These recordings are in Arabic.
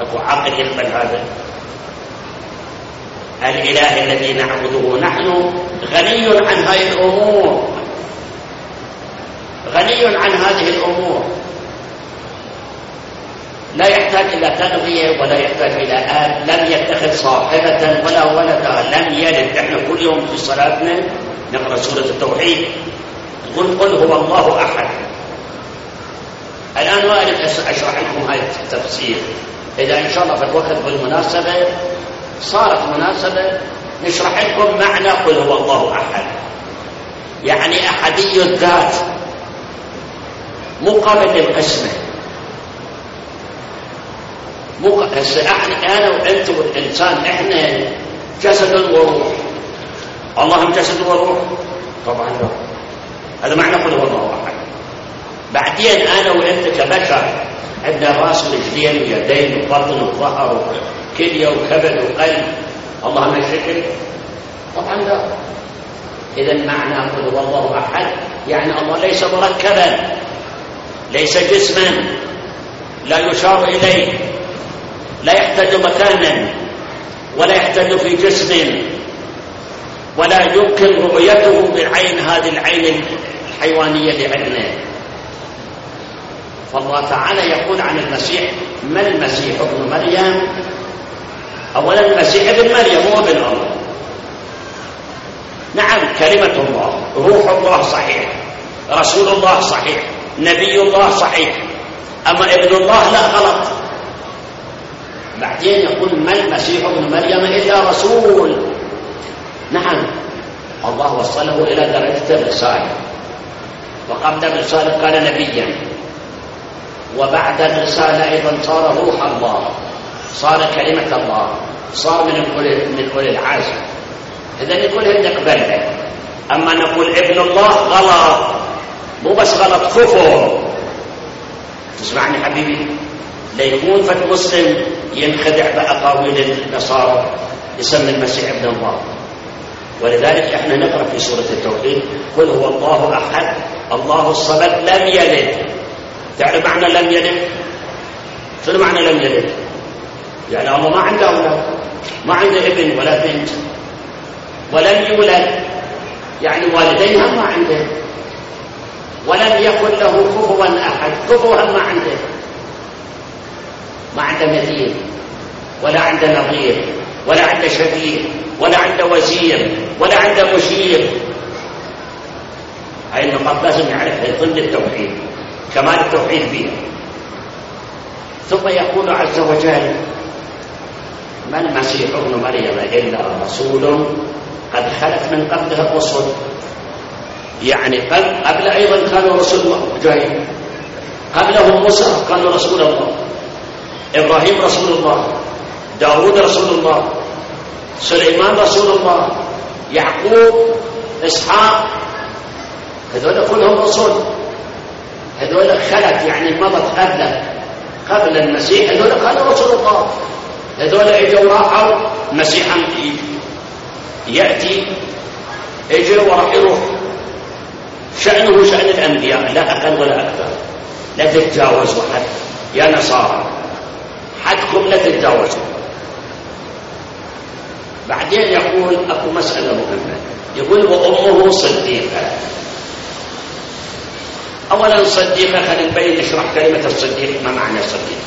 أكو عقل يقبل هذا؟ الإله الذي نعبده نحن غني عن هذه الأمور، غني عن هذه الأمور، لا يحتاج إلى تغذية ولا يحتاج إلى آل، لم يتخذ صاحبة ولا ولدا، لم يلد. احنا كل يوم في صلاتنا نقرأ سورة التوحيد، نقول قل هو الله أحد. الآن ما أريد أشرح لكم هذا التفسير، إذا إن شاء الله في الوقت بالمناسبة صارت مناسبة نشرح لكم معنى قل هو الله أحد، يعني أحدي الذات مقابل للقسمة. أنا وأنت والإنسان إحنا جسد وروح، الله جسد وروح؟ طبعا لا، هذا معنى قل هو الله أحد. بعدين أنا وأنت كبشر عندنا رأس ورجلين ويدين وبطن وظهر وكلية وكبد وقلب، الله ما شكل؟ طبعا لا. إذا معنى قل هو الله أحد يعني الله ليس مركبا، ليس جسما، لا يشار إليه، لا يحتاج مكانا ولا يحتاج في جسم، ولا يمكن رؤيته بالعين، هذه العين الحيوانية اللي عندنا. فالله تعالى يقول عن المسيح: من المسيح ابن مريم؟ أولا المسيح ابن مريم هو ابن الله، نعم كلمة الله، روح الله صحيح، رسول الله صحيح، نبي الله صحيح، أما ابن الله لا، غلط. بعدين يقول: ما المسيح ابن مريم إلا رسول. نعم الله وصله إلى درجة الرسالة، وقبل الرسالة كان نبيا، وبعد الرسالة أيضا صار روح الله، صار كلمة الله، صار من أولي العزم. إذا نقول هل نقبله، أما نقول ابن الله غلط، مو بس غلط، كفر. تسمعني حبيبي؟ ليكون فت مسلم ينخدع بأقاويل النصارى يسمي المسيح ابن الله. ولذلك احنا نقرأ في سورة التوحيد: قل هو الله أحد الله الصمد لم يلد. تعرف معنى لم يلد؟ شنو معنى لم يلد؟ يعني الله ما عنده أولاد، ما عنده ابن ولا بنت. ولم يولد يعني والدين هم ما عنده. ولم يكن له كفوا أحد، كفوا هم ما عنده، ما عنده مثيل ولا عنده نظير ولا عنده شبيه ولا عنده وزير ولا عنده مشير. هاي النقاط لازم نعرفها ضمن التوحيد، كمال التوحيد فيها. ثم يقول عز وجل: ما المسيح ابن مريم إلا رسول قد خلت من قبلها الرسل. يعني قبل أيضا كانوا رسول جاي، قبلهم موسى كانوا رسول الله، إبراهيم رسول الله، داود رسول الله، سليمان رسول الله، يعقوب، إسحاق، هذول كلهم رسل. هذول خلت يعني مضت قبل المسيح، هذول كانوا رسول الله. هذول اجوا راحوا، المسيح يأتي اجوا وراح يروح. شأنه شأن الأنبياء، لا أقل ولا أكثر. لا تتجاوزوا حد يا نصارى، حدكم لا تتجاوزوا. بعدين يقول أكو مسألة مهمة، يقول: وأمه صديقة. أولا صديقة، خلينا نبين نشرح كلمة الصديق، ما معنى الصديق.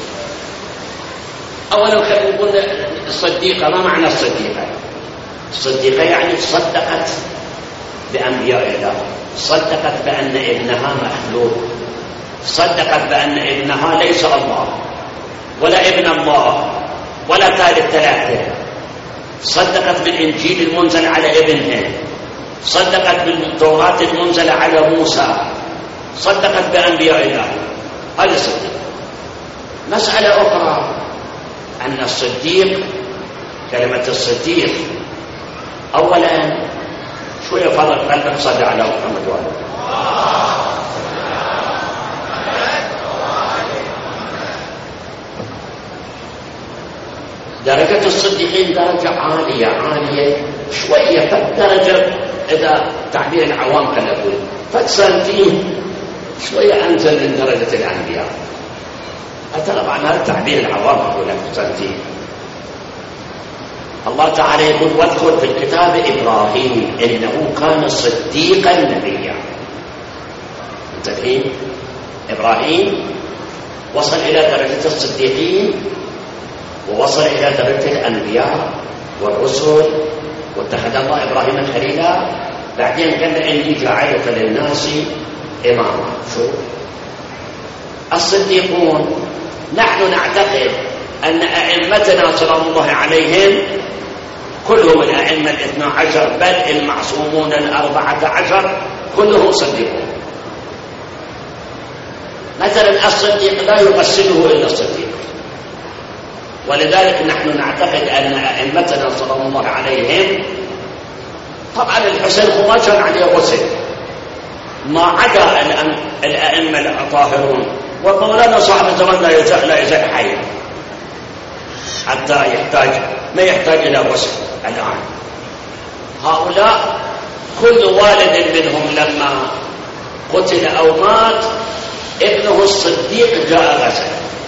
أولا خلينا نقول الصديقة، ما معنى الصديقة؟ الصديقة يعني صدقت بأنبياء الله، صدقت بأن ابنها مخلوق، صدقت بأن ابنها ليس الله ولا ابن الله ولا ثالث ثلاثة، صدقت بالإنجيل المنزل على ابنها، صدقت بالتوراة المنزلة على موسى، صدقت بأنبياء الله. هذا الصديق. مسألة أخرى أن الصديق، كلمة الصديق، أولا شوية فضل قلبك صلى على محمد وآله. درجة الصديقين درجة عالية عالية شوية، فالدرجة إذا تعبير العوام خلينا نقول فتسنتين شوية أنزل من درجة الأنبياء. طبعا هذا تعبير العوام يقول لك صديق. الله تعالى يقول واذكر في الكتاب إبراهيم إنه كان صديقا نبيا. انتبهين، إبراهيم وصل إلى درجة الصديقين ووصل إلى درجة الأنبياء والرسل، واتخذ الله إبراهيم خليلا. بعدين قال إني جاعلك للناس إماما. شو الصديقون؟ نحن نعتقد أن أئمتنا صلى الله عليهم كلهم الأئمة 12 بل المعصومون 14 كلهم صديقون. مثلا الصديق لا يغسله إلا الصديق، ولذلك نحن نعتقد أن أئمتنا صلى الله عليهم، طبعا الحسين هو ما كان عليه غسل ما عدا الأئمة الطاهرون، ومولانا صاحب الزمان لا يزال حيا حتى ما يحتاج إلى غسل الآن. هؤلاء كل والد منهم لما قتل أو مات ابنه الصديق جاء غسل،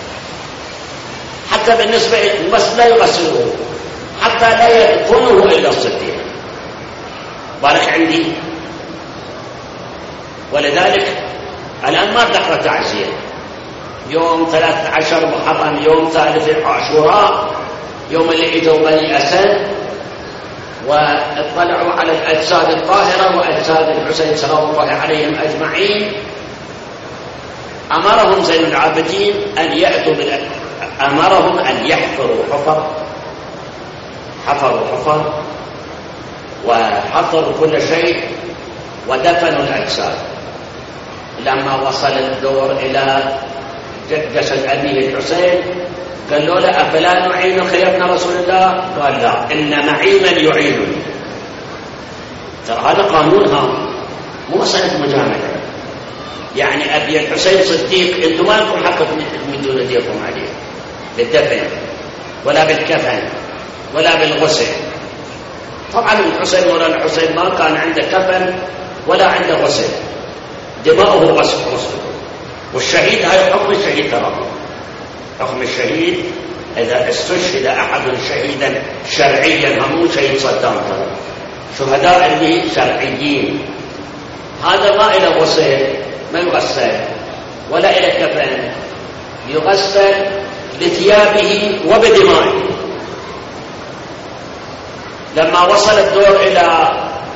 حتى بالنسبة بس لا يغسله، حتى لا يدفنه إلا الصديق. بارك عندي. ولذلك الآن ما ذكر تعزية يوم 13 محرم، يوم 3 عاشوراء، يوم اللي اجوا بني أسد واطلعوا على الأجساد الطاهرة وأجساد الحسين سلام الله عليهم أجمعين. أمرهم زين العابدين أن يأتوا أمرهم أن يحفروا حفر وحفروا كل شيء ودفنوا الأجساد. لما وصل الدور إلى جسد أبيه الحسين قالوا له أفلا نعين خيرنا رسول الله؟ قال لا، إن معي من يعينني. ترى هذا قانونها مو مسألة مجاملة. يعني أبي الحسين صديق، أنتم ما لكم حق تمدون يديكم عليه بالدفن ولا بالكفن ولا بالغسل. طبعا الحسين مولانا الحسين ما كان عنده كفن ولا عنده غسل، دماؤه غسل. والشهيد هاي حكم الشهيد، ترى حكم الشهيد إذا استشهد أحد شهيدا شرعيا، مو شهيد صدام، ترى شهداء اللي شرعيين، هذا ما إلى غسل، ما يغسل ولا إلى كفن، يغسل بثيابه وبدمائه. لما وصل الدور إلى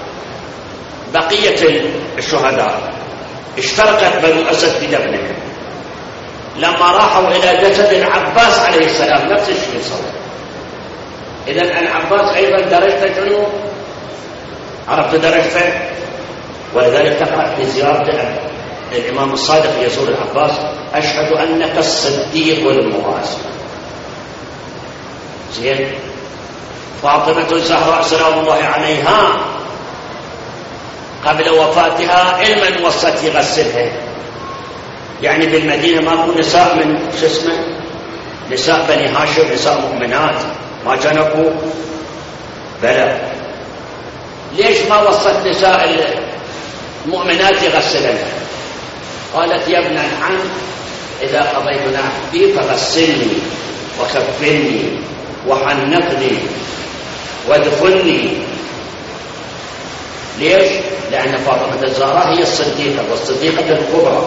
بقية الشهداء اشتركت بنو أسد بدفنهم. لما راحوا إلى جسد العباس عليه السلام نفس الشيء صار. إذن العباس أيضا درجته شنو؟ عرفت درجته؟ ولذلك تقرأ في زيارة الإمام الصادق يزور العباس: أشهد أنك الصديق المغاز. زين. فاطمة الزهراء سلام الله عليها قبل وفاتها علما وصت يغسلها. يعني بالمدينة ماكو نساء من شو اسمه نساء بني هاشم، نساء مؤمنات ما كانوا؟ بلى. ليش ما وصت نساء المؤمنات يغسلن؟ قالت: يا ابن العم إذا قضيت نحبي فغسلني وكفني وحنقني وادفني. ليش؟ لأن فاطمة الزهراء هي الصديقة، والصديقة الكبرى.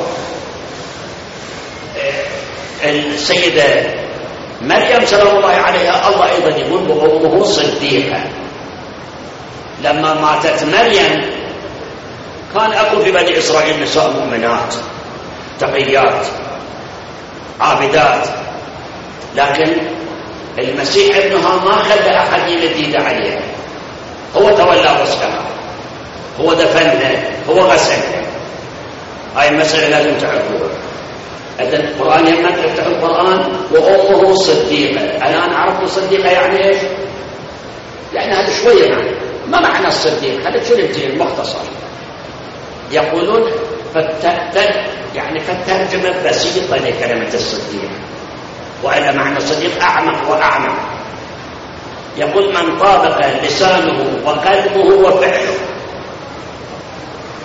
السيدة مريم سلام الله عليها الله أيضا يقول وأمه صديقة. لما ماتت مريم كان أكو في بني إسرائيل نساء مؤمنات تقيات عابدات، لكن المسيح ابنها ما خلى أحد يمد عليها، هو تولى غسلها، هو دفنها، هو غسلها. هاي المسألة لازم تعرفوها. القرآن لما تفتح القرآن وأمه صديقة. الآن عرفوا صديقة يعني إيش؟ يعني هذا شوية يعني ما معنى الصديق؟ هذا كلمتين المختصر يقولون يعني فالترجمة بسيطة لكلمة الصديق، وإلا معنى الصديق أعمق وأعمق. يقول من طابق لسانه وقلبه وفعله.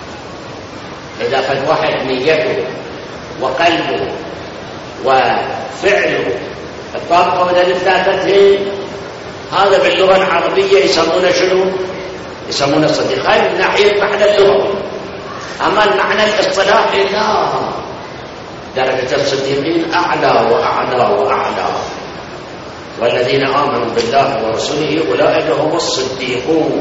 إذا قد واحد نيته وقلبه فعله الطاقة والألف لا تنتهي. هذا باللغة العربية يسمونه شنو؟ يسمونه الصديق. هاي من ناحية معنى اللغة. أما المعنى الاصطلاحي لا، درجة الصديقين أعلى وأعلى وأعلى. والذين آمنوا بالله ورسوله أولئك هم الصديقون.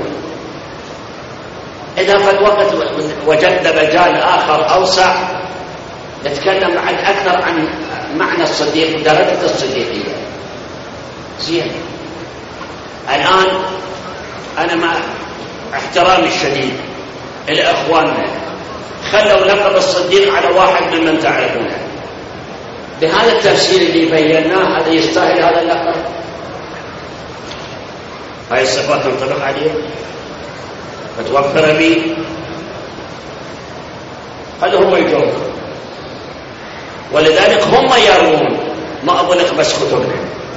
إذا في الوقت وجدنا مجال آخر أوسع نتكلم عن أكثر عن معنى الصديق ودرجة الصديقية. زين، الآن أنا مع احترامي الشديد الأخوان خلوا لقب الصديق على واحد ممن تعرفونه. بهذا التفسير اللي بيناه هذا يستاهل هذا اللقب؟ هاي الصفات تنطبق عليه متوفرة به؟ خلوا هم يجاوبوا. ولذلك هم يرون، ما أقول لك بس كتبنا،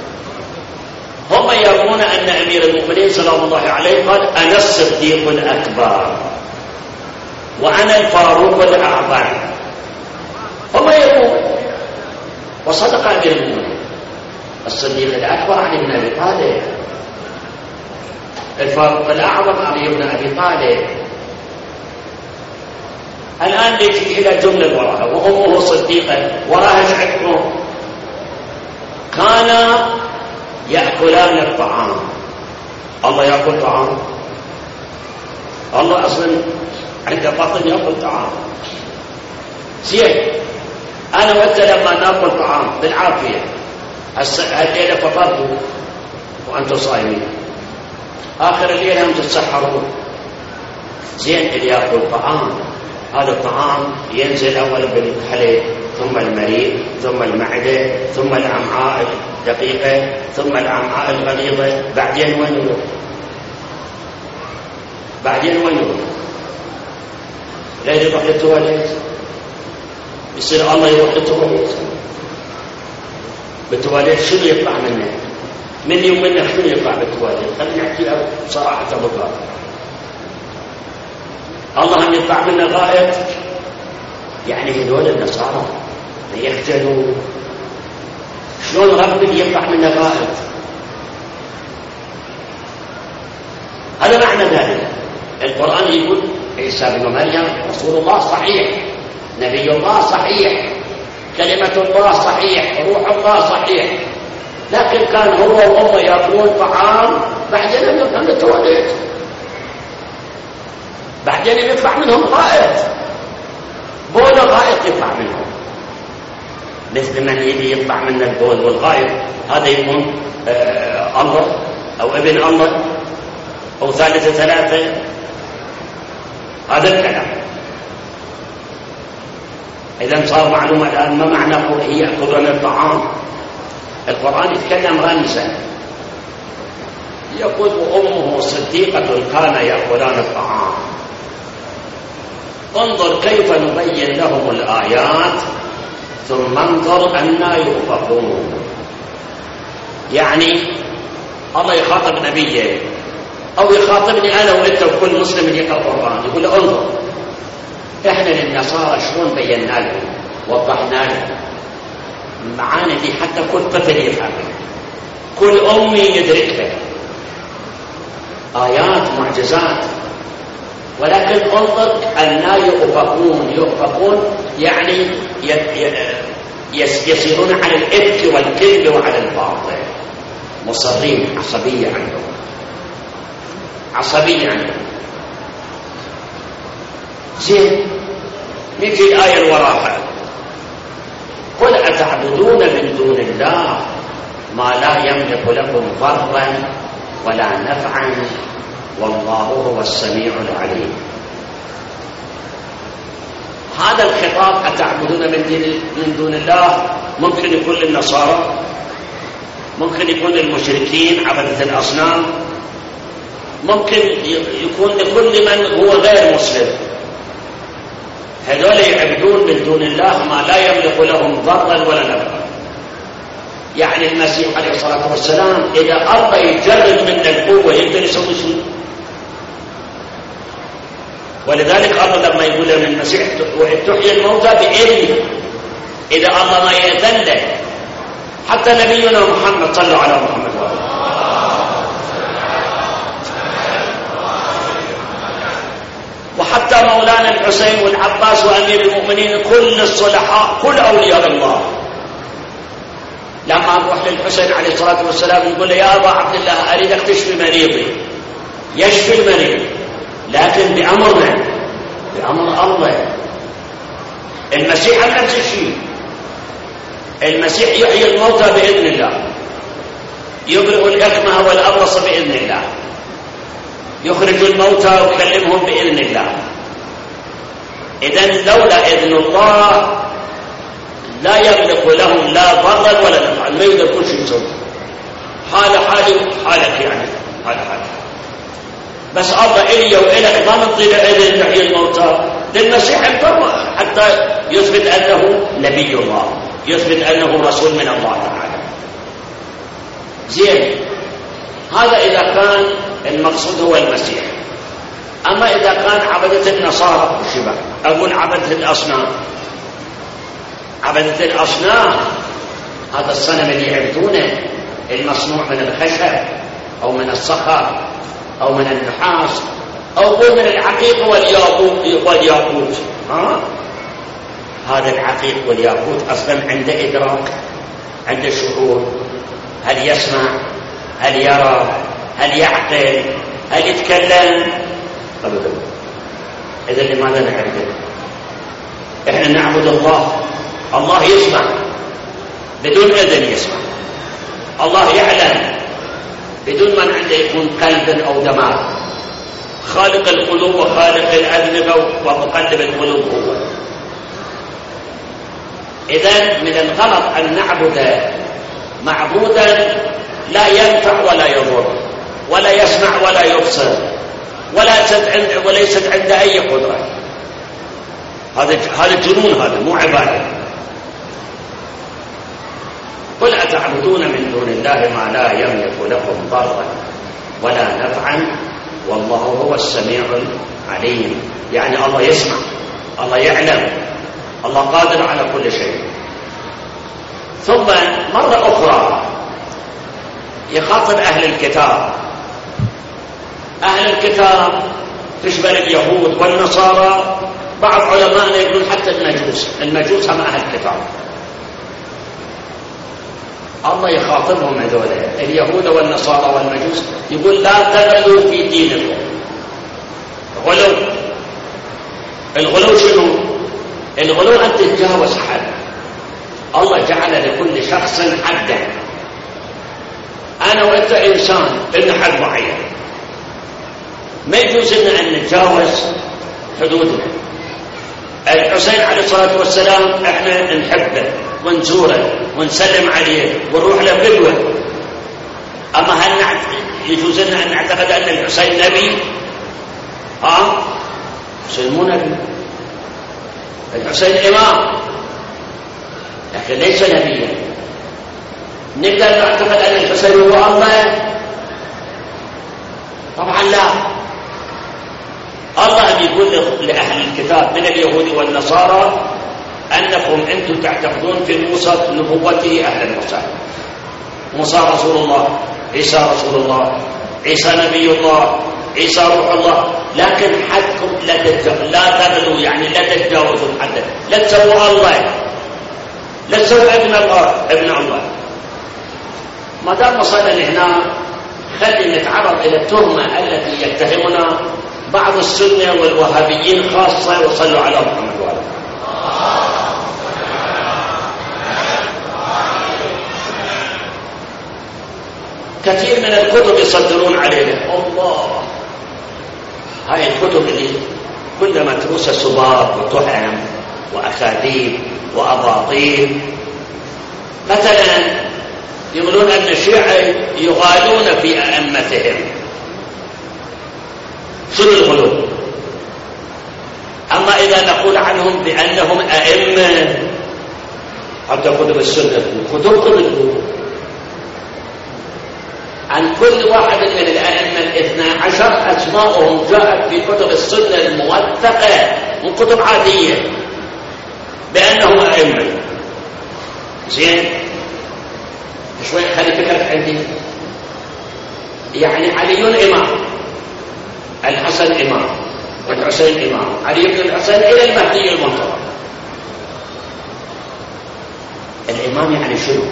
هم يرون أن أمير المؤمنين صلى الله عليه قال أنا الصديق الأكبر وأنا الفاروق الأعظم. هم يرون، وصدق أمير المؤمنين. الصديق الأكبر علي بن أبي طالب، الفاروق الأعظم علي بن أبي طالب. الآن نجي إلى جملة وراها وأمه صديقة، وراها شعبهم كانا يأكلان الطعام. الله يأكل طعام؟ الله أصلا عند بطن يأكل طعام. زين، أنا وأنت لما نأكل طعام بالعافية، الليلة فطرتوا وأنتم صايمين، آخر الليلة هم تتسحرون. زين، اللي يأكل طعام هذا الطعام ينزل أولا بالحليب ثم المريء ثم المعدة ثم الأمعاء الدقيقة ثم الأمعاء الغليظة، بعدين وين يروح؟ بعدين وين يروح؟ لا يروح للتواليت؟ يصير الله يروح للتواليت؟ بالتواليت شنو يطلع منه؟ مني ومنك شنو يطلع بالتواليت؟ خلينا نحكي بصراحة بكرة. الله أن يطلع منا غائط؟ يعني هذول النصارى يختلوا. شلون ربي يطلع منا غائط؟ هذا معنى ذلك. القرآن يقول عيسى بن مريم رسول الله صحيح، نبي الله صحيح، كلمة الله صحيح، روح الله صحيح، لكن كان هو وأمه يأكلون طعام بعدين يطلع من التواليت، بعدين يطلع منهم غائط، بول غائط يطلع منهم. مثل من يجي يطلع من البول والغائط، هذا يكون الله أو ابن الله أو ثالث ثلاثة. هذا الكلام. إذا صار معلومة الآن ما معنى قوله يأكلون الطعام. القرآن يتكلم رمزا، يقول أمه صديقة كان يأكلان الطعام. انظر كيف نبين لهم الآيات ثم انظر أنا يؤفكون. يعني الله يخاطب نبيه أو يخاطبني أنا وإنت وكل مسلم يقرأ القرآن، يقول انظر إحنا للنصارى شلون بينا لهم، وضحنا لهم معاني دي حتى كل طفل يفهمها، كل أمي يدركها، آيات معجزات. ولكن انظر أننا يؤفكون. يؤفكون يعني يسيرون على الإفك والكذب وعلى الباطل، مصرين. عصبية عندهم، عصبية عندهم. زين، نجي الآية اللي وراها، قل أتعبدون من دون الله ما لا يملك لكم ضرا ولا نفعا والله هو السميع العليم. هذا الخطاب أتعبدون من دون الله ممكن يكون للنصارى، ممكن يكون للمشركين عبدة الأصنام، ممكن يكون لكل من هو غير مسلم. هذول يعبدون من دون الله ما لا يملك لهم ضرا ولا نفعا. يعني المسيح عليه الصلاة والسلام إذا أرضى يجرد من القوة يقدر يسوي شيء. ولذلك الله لما يقول لنا المسيح وإذ تحيي الموتى بإذنه، إذا الله ما يأذن له حتى نبينا محمد صلى على محمد وآله. وحتى مولانا الحسين والعباس وأمير المؤمنين، كل الصلحاء كل أولياء الله. لما نروح للحسين عليه الصلاة والسلام نقول له يا أبا عبد الله أريدك تشفي مريضي، يشفي المريض، لكن بأمرنا، بأمر الله. المسيح نفس الشيء، المسيح يحيي الموتى بإذن الله، يبرئ الأكمه والأبرص بإذن الله، يخرج الموتى ويكلمهم بإذن الله. إذن لولا إذن الله لا يملك لهم لا ضرا ولا نفعا، ما يقدر كل شيء يسوي. حالة حالك يعني حالة بس الله إلي وإلك ما نطيل إذن تحيي الموتى للمسيح الفرما حتى يثبت أنه نبي الله، يثبت أنه رسول من الله تعالى. زين، هذا إذا كان المقصود هو المسيح. أما إذا كان عبدة النصارى شبه أقول عبدة الأصنام، عبدة الأصنام هذا الصنم اللي يعبدونه المصنوع من الخشب أو من الصخر أو من النحاس أو من العقيق والياقوت. هذا العقيق والياقوت أصلا عنده إدراك، عنده شعور، هل يسمع، هل يرى، هل يعقل، هل يتكلم؟ أبدا. إذا لماذا نعبده؟ إحنا نعبد الله، الله يسمع بدون إذن يسمع، الله يعلم بدون من عنده يكون قلب أو دماغ، خالق القلوب وخالق الأذنبة ومقلب القلوب هو. إذن من الغلط أن نعبد معبودا لا ينفع ولا يضر ولا يسمع ولا يبصر وليست عنده أي قدرة. هذا جنون، هذا مو عبادة. قل أتعبدون من دون الله ما لا يملك لكم ضرا ولا نفعا والله هو السميع العليم. يعني الله يسمع، الله يعلم، الله قادر على كل شيء. ثم مرة أخرى يخاطب أهل الكتاب. أهل الكتاب تشمل اليهود والنصارى، بعض علماءنا يقولون حتى المجوس هم أهل الكتاب. الله يخاطبهم هذول اليهود والنصارى والمجوس، يقول لا تغلوا في دينكم. غلو، الغلو شنو؟ الغلو أن تتجاوز حد. الله جعل لكل شخص حدا. أنا وأنت إنسان لنا حد معين، ما يجوز لنا أن نتجاوز حدودنا. الحسين عليه الصلاة والسلام احنا نحبه ونزوره ونسلم عليه ونروح له بدوه. أما هل يجوز لنا أن نعتقد أن الحسين نبي؟ الحسين مو نبي، الحسين إمام لكن ليس نبيا. نقدر نعتقد أن الحسين هو الله؟ طبعا لا. الله يقول لأهل الكتاب من اليهود والنصارى أنكم أنتم تعتقدون في موسى نبوته أهل موسى، موسى رسول الله، عيسى رسول الله، عيسى نبي الله، عيسى روح الله، لكن حدكم لا تغلوا، يعني لا تتجاوزوا الحد، لا تسووا الله، لا تسووا ابن الله. ما دام وصلنا لهنا خلي نتعرض إلى التهمة التي يتهمنا بعض السنة والوهابيين خاصة، وصلوا على محمد وآله. كثير من الكتب يصدرون علينا، الله هاي الكتب اللي كلها متروسة سباب وتهم وأكاذيب وأباطيل. مثلا يقولون أن الشيعة يغالون في أئمتهم. شنو الغلو؟ أما إذا نقول عنهم بأنهم أئمة، حتى كتب السنة كتب عن كل واحد من الأئمة 12 أسماءهم جاءت في كتب السنة الموثقة من كتب عادية بأنهم أئمة. زين، شوي خلي فكرك عندي. يعني علي إمام، الحسن إمام، والحسين إمام، علي بن الحسين إلى المهدي المنتظر. الإمام يعني شنو؟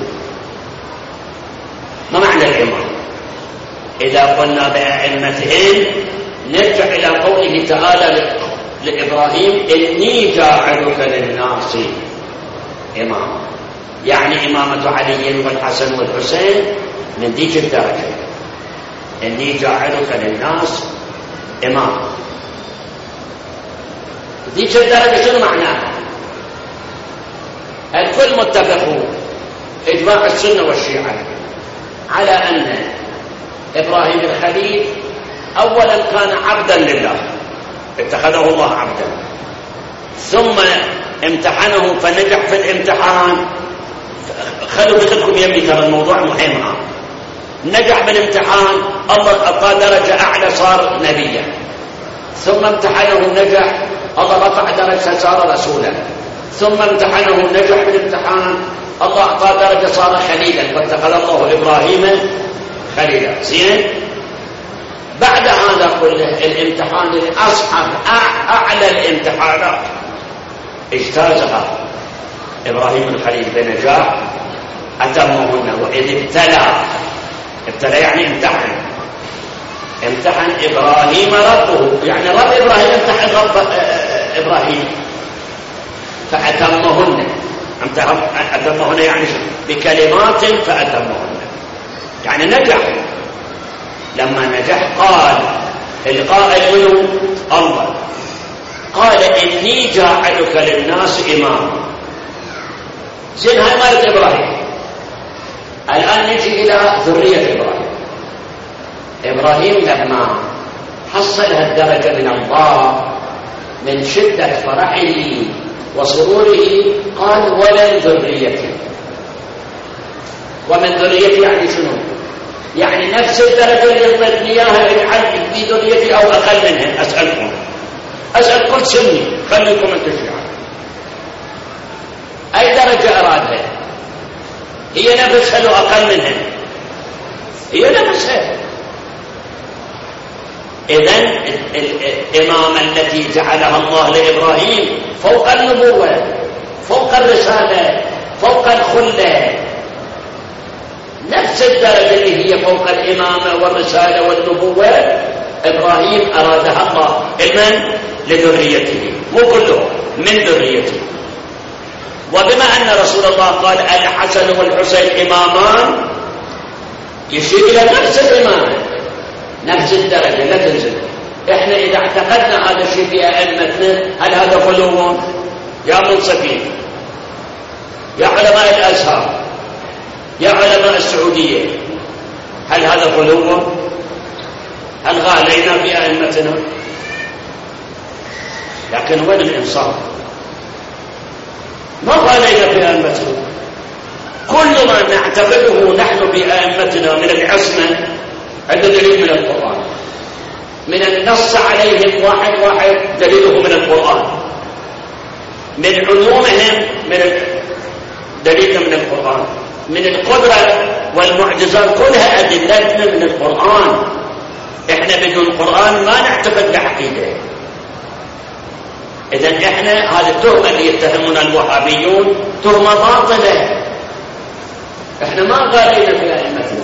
ما معنى الإمام؟ إذا قلنا بأئمتهم نرجع إلى قوله تعالى لإبراهيم إني جاعلك للناس إماما، يعني إمامة علي والحسن والحسين من ديك الدرجة، إني جاعلك للناس إماما. ديك الدرجة شنو معناها؟ الكل متفقون إجماع السنة والشيعة على أن إبراهيم الخليل أولا كان عبدا لله، اتخذه الله عبدا، ثم امتحنه فنجح في الامتحان. خلوا بخلكم يمي، ترى الموضوع مهم. نجح بالامتحان، الله أعطاه درجة أعلى، صار نبيا. ثم امتحنه نجح، الله رفع درجة صار رسولا. ثم امتحنه نجح بالامتحان، الله أعطاه درجة صار خليلا، فاتخذ الله إبراهيم خليلا. زين. بعد هذا كله الامتحان الأصعب، أعلى الامتحانات اجتازها إبراهيم الخليل بنجاح أتمهن. وإذ ابتلى يعني امتحن إبراهيم ربه، يعني رب إبراهيم امتحن رب إبراهيم فأتمهن. أتمهن يعني بكلمات فأتمهن، يعني نجح. لما نجح قال القائل منه الله، قال إني جاعلك للناس إماما. زين، هاي مالت إبراهيم. الآن نجي إلى ذرية إبراهيم. إبراهيم لما حصل هالدرجة من الله من شدة فرحه وسروره قال ومن ذريتي. ومن ذريتي يعني شنو؟ يعني نفس الدرجة اللي يطلبني إياها اجعل في ذريتي أو أقل منها. أسأل كل سني، خليكم أنتم شيعة، أي درجة أرادها؟ هي نفسها لو أقل منها، هي نفسها. إذن الإمامة التي جعلها الله لإبراهيم فوق النبوة، فوق الرسالة، فوق الخلة، نفس الدرجة اللي هي فوق الإمامة والرسالة والنبوة إبراهيم أرادها الله لمن؟ لذريته، مو كله، من ذريته. وبما أن رسول الله قال الحسن والحسين إمامان، يشير إلى نفس الإمامة، نفس الدرجة، لا تنزل. إحنا إذا اعتقدنا هذا الشيء في أئمتنا، هل هذا غلو؟ يا منصفين، يا علماء الأزهر، يا علماء السعودية، هل هذا غلو؟ هل غالينا في أئمتنا؟ لكن وين الإنصاف؟ ما غالينا في أئمتنا. كل ما نعتقده نحن بأئمتنا من العصمة عند دليل من القرآن، من النص عليهم واحد دليله من القرآن، من علومهم من دليلنا من القرآن، من القدرة والمعجزات كلها أدلتنا من القرآن. إحنا بدون القرآن ما نعتقد بعقيدة. إذن إحنا هذه التهمة اللي يتهمنا الوهابيون تهمة باطلة. إحنا ما غالينا في أئمتنا،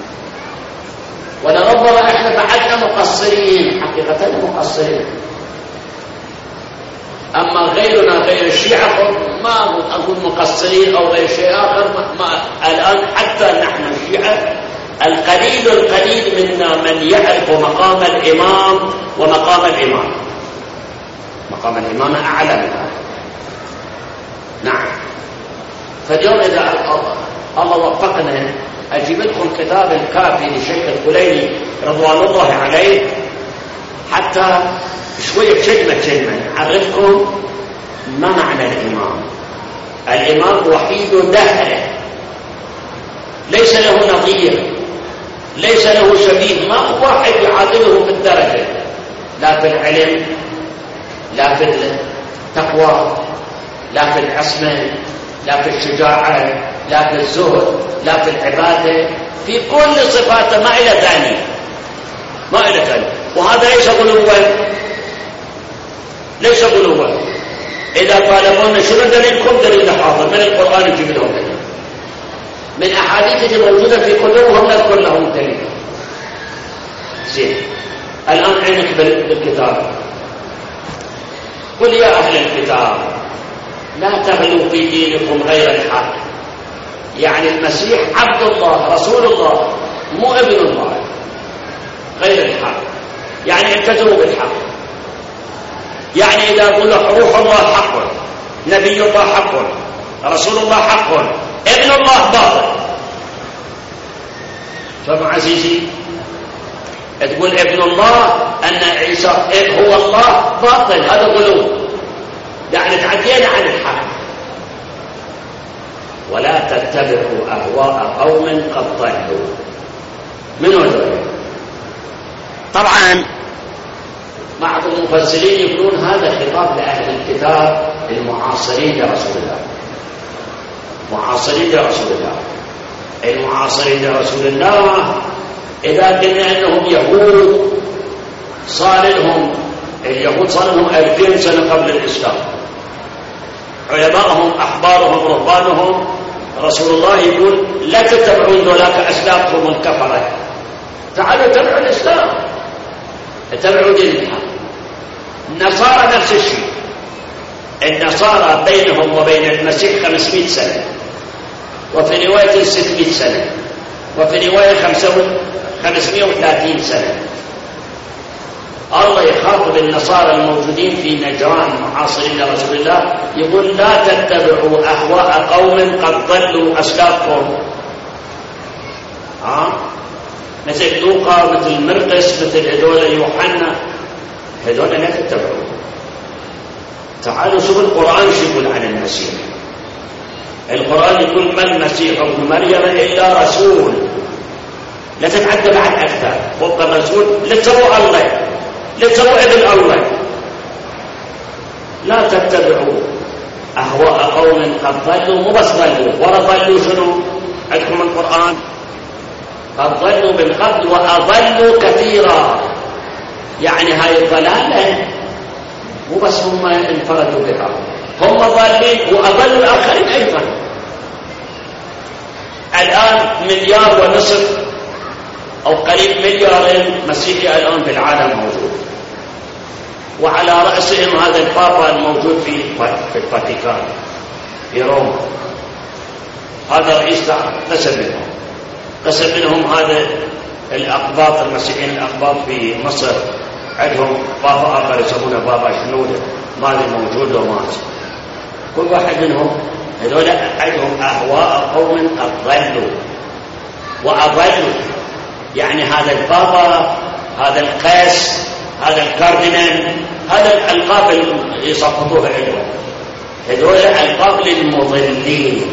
ولربما إحنا بعدنا مقصرين، حقيقة مقصرين. أما غيرنا غير الشيعة ما أقول مقصرين أو غير شيء آخر. الآن حتى نحن الشيعة القليل منا من يعرف مقام الإمام ومقام الإمام. مقام الإمام أعلى من هذا. نعم. فاليوم إذا الله وفقنا أجيب لكم كتاب الكافي لشيخ الكليني رضوان الله عليه، حتى شوية كلمة نعرفكم ما معنى الإمام. الإمام وحيد دهره، ليس له نظير، ليس له شبيه، ما هو واحد يعادله في الدرجة، لا في العلم، لا في التقوى، لا في العصمة، لا في الشجاعة، لا في الزهد، لا في العبادة، في كل صفاته ما إلى ثاني، ما إلى ثاني. وهذا ليس غلوا، ليس غلوا. إذا طالبونا شنو دليلكم؟ دليل حاضر من القرآن، يجيب لهم دليل، من أحاديث الموجودة في قلوبهم نذكر لهم دليل. زين، الآن عينك بالكتاب. قل يا أهل الكتاب لا تغلوا في دينكم غير الحق. يعني المسيح عبد الله رسول الله، مو ابن الله، غير الحق، يعني ابتدوا بالحق. يعني إذا قلنا روح الله حق، نبي الله حق، رسول الله حق، ابن الله باطل. فهم عزيزي؟ تقول ابن الله أن عيسى هو الله باطل، هذا غلو، يعني تعدينا عن الحق. ولا تتبعوا أهواء قوم قد ضلوا. من هذول؟ طبعا بعض المفسرين يقولون هذا خطاب لأهل الكتاب المعاصرين لرسول الله، معاصرين لرسول الله. المعاصرين لرسول الله إذا قلنا أنهم يهود صار لهم، اليهود صار لهم 2000 سنة قبل الإسلام، علماءهم أحبارهم رهبانهم، رسول الله يقول لا تتبعون ذولاك أسلافهم الكفرة، تعالوا اتبعوا الإسلام، اتبعوا دين الحق. النصارى نفس الشيء، النصارى بينهم وبين المسيح 500 سنة، وفي رواية 600 سنة، وفي رواية 530 سنة. الله يخاطب النصارى الموجودين في نجران معاصرين لرسول الله، يقول لا تتبعوا أهواء قوم قد ضلوا أسلافهم. مثل لوقا، مثل مرقس، مثل هذول يوحنا، هذول لا تتبعوا. تعالوا شوفوا القرآن شو يقول عن المسيح. القرآن يقول ما المسيح ابن مريم إلا رسول. لا تتعدى بعد أكثر فوق الرسول، لا تسووا الله، لا تسووا ابن الله. لا تتبعوا أهواء قوم قد ضلوا، مو بس ضلوا، ولا ضلوا شنو؟ عندكم القرآن قد ضلوا من قبل وأضلوا كثيرا. يعني هاي الضلالة مو بس هم انفردوا بها، هم ضالين وأضلوا الآخرين أيضا. الآن 1.5 مليار أو قريب 2 مليار مسيحي الآن في العالم موجود، وعلى رأسهم هذا البابا الموجود في الفاتيكان في روما. هذا رئيس قسم منهم هذا الأقباط المسيحيين الأقباط في مصر، عندهم بابا آخر يسمونه بابا شنودة، ما ادري موجود وما كل واحد منهم هذول عندهم أهواء قوم قد ضلوا وأضلوا. يعني هذا البابا، هذا القيس، هذا الكاردينال، هذا الألقاب اللي يسقطوها عندهم، هذول ألقاب للمضلين،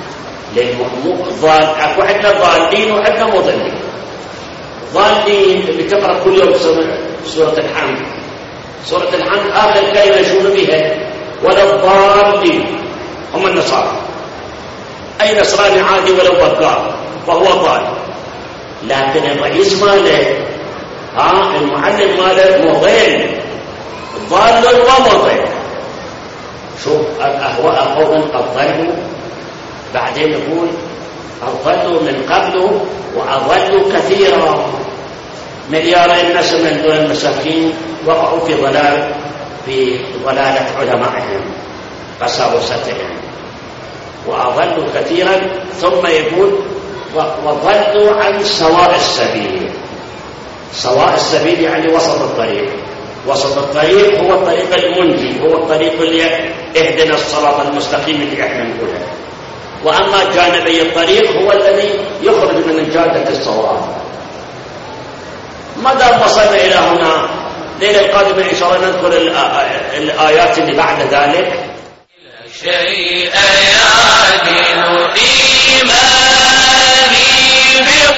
اكو عندنا ضالين وعندنا مضلين. ضالين اللي تقرأ كل يوم سورة الحمد، سورة الحمد آخر كلمة يشون بها ولا الضالين، هم النصارى. أي نصراني عادي ولو بقار فهو ضال، لكن الرئيس ماله المعلم ماله مضل، ضال ومضل. شوف الأهواء قوم قد ضلوا، بعدين يقول أضلوا من قبل وأضلوا كثيرا. 1 مليار الناس من دون المساكين وقعوا في ضلالة علمائهم قساوستهم وأضلوا كثيرا. ثم يقول وضلوا عن سواء السبيل. سواء السبيل يعني وسط الطريق. وسط الطريق هو الطريق المنجي، هو الطريق اللي اهدنا الصراط المستقيم اللي احنا نقولها. وأما جانبي الطريق هو الذي يخرج من الجادة الصواب. ما دام وصلنا إلى هنا، الليلة القادمة إن شاء الله نذكر الآيات اللي بعد ذلك. شيء يعدل إيماني